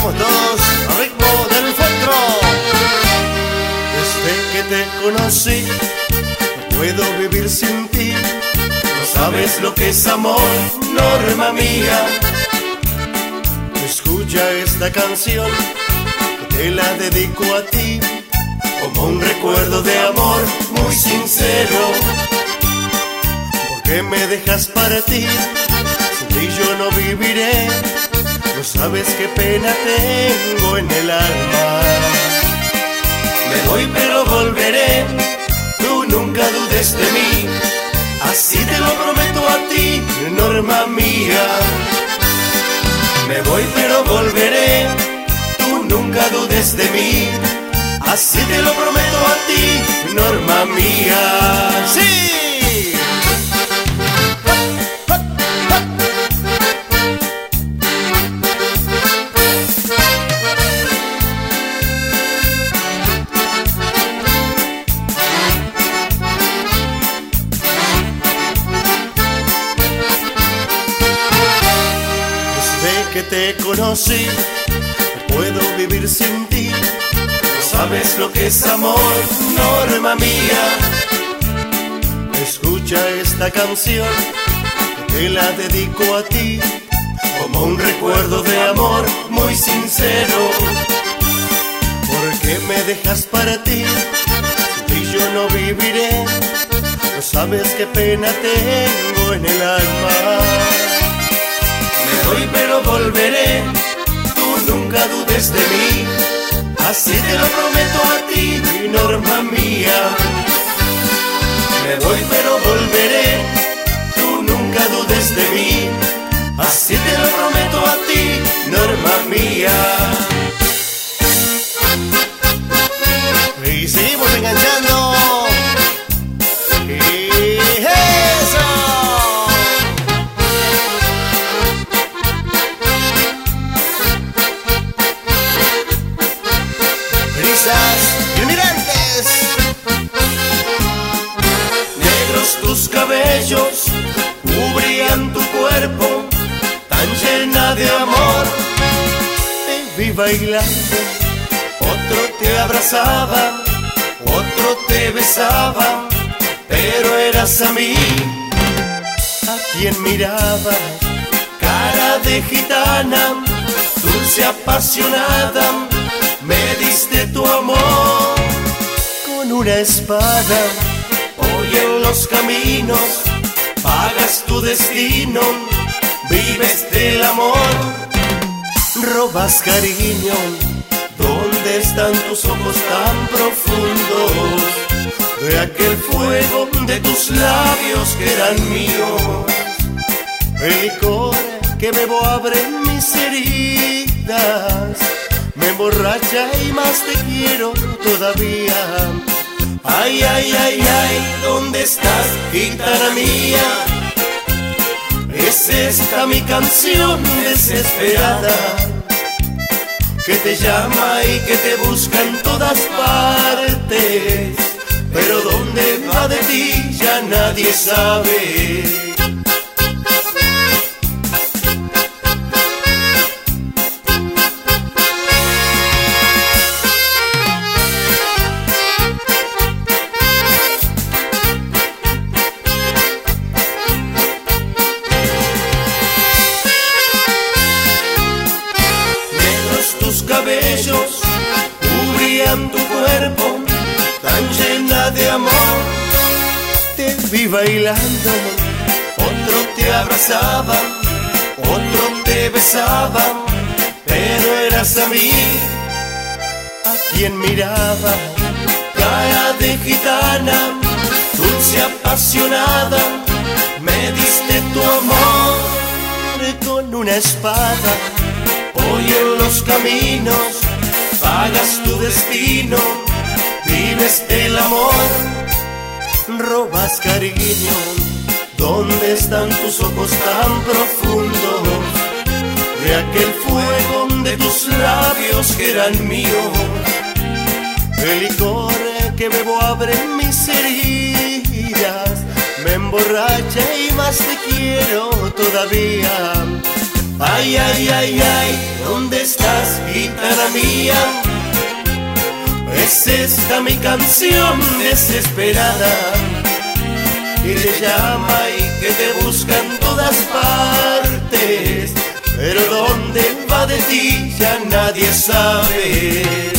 Vamos todos al ritmo del folclore. Desde que te conocí, no puedo vivir sin ti. No sabes lo que es amor, Norma mía. Escucha esta canción, que te la dedico a ti, como un recuerdo de amor muy sincero. ¿Por qué me dejas partir? Sin ti yo no viviré. No sabes qué pena tengo en el alma. Me voy pero volveré, tú nunca dudes de mí. Así te lo prometo a ti, Norma mía. Me voy pero volveré, tú nunca dudes de mí. Así te lo prometo a ti, Norma mía. ¡Sí! Que te conocí, no puedo vivir sin ti. No sabes lo que es amor, Norma mía. Escucha esta canción, que te la dedico a ti, como un recuerdo de amor muy sincero. ¿Por qué me dejas partir? Sin ti yo no viviré. No sabes qué pena tengo en el alma. Me voy pero volveré, tú nunca dudes de mí. Así te lo prometo a ti, Norma mía. Me voy pero volveré, tú nunca dudes de mí. Así te lo prometo a ti, Norma mía. Y seguimos enganchando. Y mirantes, negros tus cabellos cubrían tu cuerpo, tan llena de amor. Te vi bailando, otro te abrazaba, otro te besaba, pero eras a mí a quien miraba. Cara de gitana, dulce apasionada, me diste tu amor con una espada. Hoy en los caminos pagas tu destino, vives del amor, robas cariño. ¿Dónde están tus ojos tan profundos? De aquel fuego de tus labios que eran míos. El licor que bebo abre mis heridas, me emborracha y más te quiero todavía. Ay, ay, ay, ay, ¿dónde estás, gitana mía? Es esta mi canción desesperada, que te llama y que te busca en todas partes, pero dónde va de ti ya nadie sabe. Tus cabellos cubrían tu cuerpo, tan llena de amor. Te vi bailando, otro te abrazaba, otro te besaba, pero eras a mí a quien miraba. Cara de gitana, dulce apasionada, me diste tu amor con una espada. Hoy en los caminos pagas tu destino, vives el amor, robas cariño. ¿Dónde están tus ojos tan profundos? De aquel fuego de tus labios que eran míos. El licor que bebo abre mis heridas, me emborracha y más te quiero todavía. Ay, ay, ay, ay, ¿dónde estás, guitarra mía? Es esta mi canción desesperada, que te llama y que te busca en todas partes, pero dónde va de ti ya nadie sabe.